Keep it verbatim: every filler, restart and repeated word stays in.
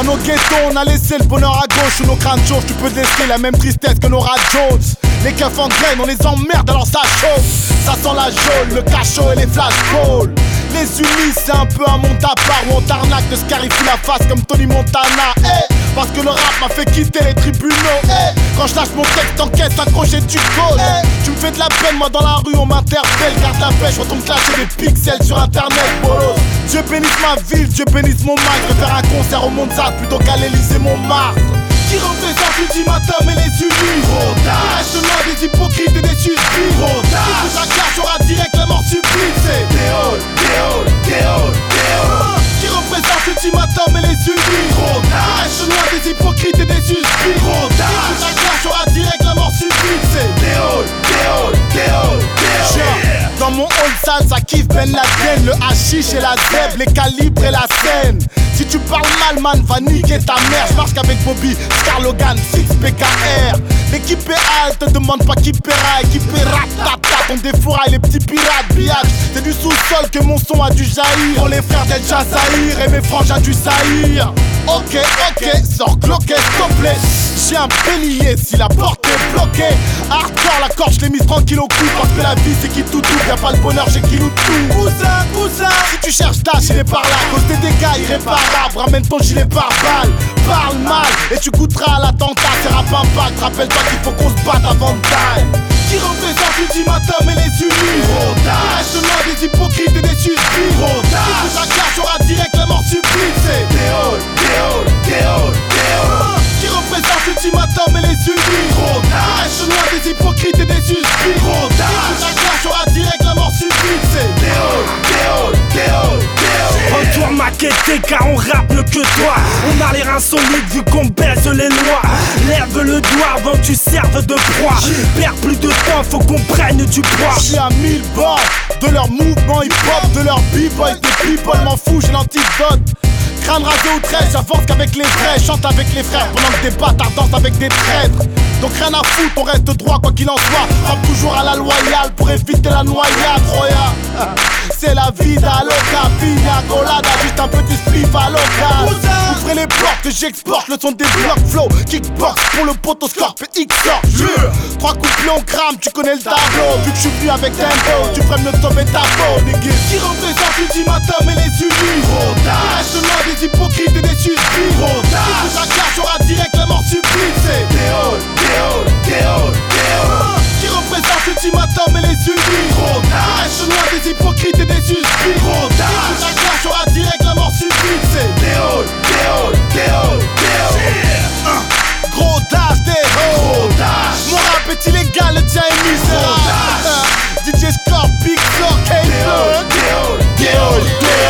au ghetto, on a laissé le bonheur à gauche. Sous nos crânes chauves, tu peux déceler la même tristesse que nos radios. Les keufs en graine, on les emmerde alors ça chauffe. Ça sent la jaune, le cachot et les flashballs. Les unis, c'est un peu un monde à part où on t'arnaque de scarifie la face comme Tony Montana. Eh, parce que le rap m'a fait quitter les tribunaux. Eh, quand je lâche mon texte, t'encaisses un crochet du code. Eh, tu me fais de la peine, moi dans la rue on m'interpelle. Garde la pêche, je retourne clasher des pixels sur internet, bolos. Dieu bénisse ma ville, Dieu bénisse mon mic. Je vais faire un concert au Montsart plutôt qu'à l'Elysée Montmartre. Qui représente l'ultimatum et les unis. Il reste loin des hypocrites et des suicides. Si ta carte aura direct la mort sublime. C'est Déol, Déol, Déol, Déol. Qui représente l'ultimatum et les unis. Il reste loin des hypocrites et des suicides. Si ta carte aura direct la mort sublime. C'est Déol, Déol, Déol, Déol. Dans mon hall sale, ça kiffe Ben Laden. Le hashish et la zèbre, les calibres et la scène. Si tu parles mal, man, va niquer ta mère. J'marche qu'avec Bobby, Scar Logan, six P K R. L'équipe est halte, te demande pas qui paiera. Équipe est ratata, on défouraille les petits pirates, billage. C'est du sous-sol que mon son a dû jaillir. Pour les frères d'El Jazaïr et mes franges a dû saillir. Ok, ok, sors cloquet, s'il te plaît. J'ai un bélier si la porte est bloquée. Hardcore, la corde, je l'ai mise tranquille au cou. Parce que la vie c'est qui tout double, y'a pas le bonheur, j'ai qui loue tout. Cousin, cousin, si tu cherches tâche, il est par là. Cause des dégâts irréparables, ramène ton gilet par balle. Parle mal et tu goûteras à l'attentat. C'est rap impact, rappelle-toi qu'il faut qu'on se batte avant de taille. Qui représente l'ultimatum et les unis. Il reste loin des hypocrites et des suicides. Si ta carte aura direct la mort sublime. C'est Déol, Déol, Déol, Déol. Qui représente l'ultimatum et les unis. Il reste loin des hypocrites et des suicides. Si ta carte aura direct la mort sublime. C'est Déol, Déol, Déol, Déol. Retourne maquetté car on rappe mieux que toi. On a les reins solides vu qu'on baisse les lois. Lève le doigt avant que tu serves de proie. Perds plus de temps, faut qu'on prenne du poids. J'suis à mille bords de leur mouvement hip-hop, de leur b-boy, des people, m'en fous, j'ai l'antidote. Crâne rasé ou treize, j'avance qu'avec les vrais, chante avec les frères pendant que des bâtards dansent avec des traîtres. Donc rien à foutre, on reste droit quoi qu'il en soit. Frappe toujours à la loyale pour éviter la noyade, Roya. C'est la vida loca, pina colada, juste un petit spliff à local. Ouvrez les portes que j'exporte, le son des blocs flow. Kickbox pour le poteau scorp et X-Sort. Trois couplets on crame, tu connais le tableau. Vu que je suis venu avec tempo, tu ferais mieux de sauver ta peau, nigga. Qui représente l'ultimatum et les unis. Il reste loin des hypocrites et des suicides. Si ta carte aura direct la mort sublime. C'est Déol, Déol, Déol, Déol. Qui représente l'ultimatum et les unis. Il reste loin des hypocrites et des suicides. Si ta carte aura direct la mort sublime. C'est Déol, Déol, Déol, Déol. Gros dash, Déol. Mon rap est illégal, le tien est misérable. D J Scorp, Big Scorp, K-Bird. Déol, Déol, Déol.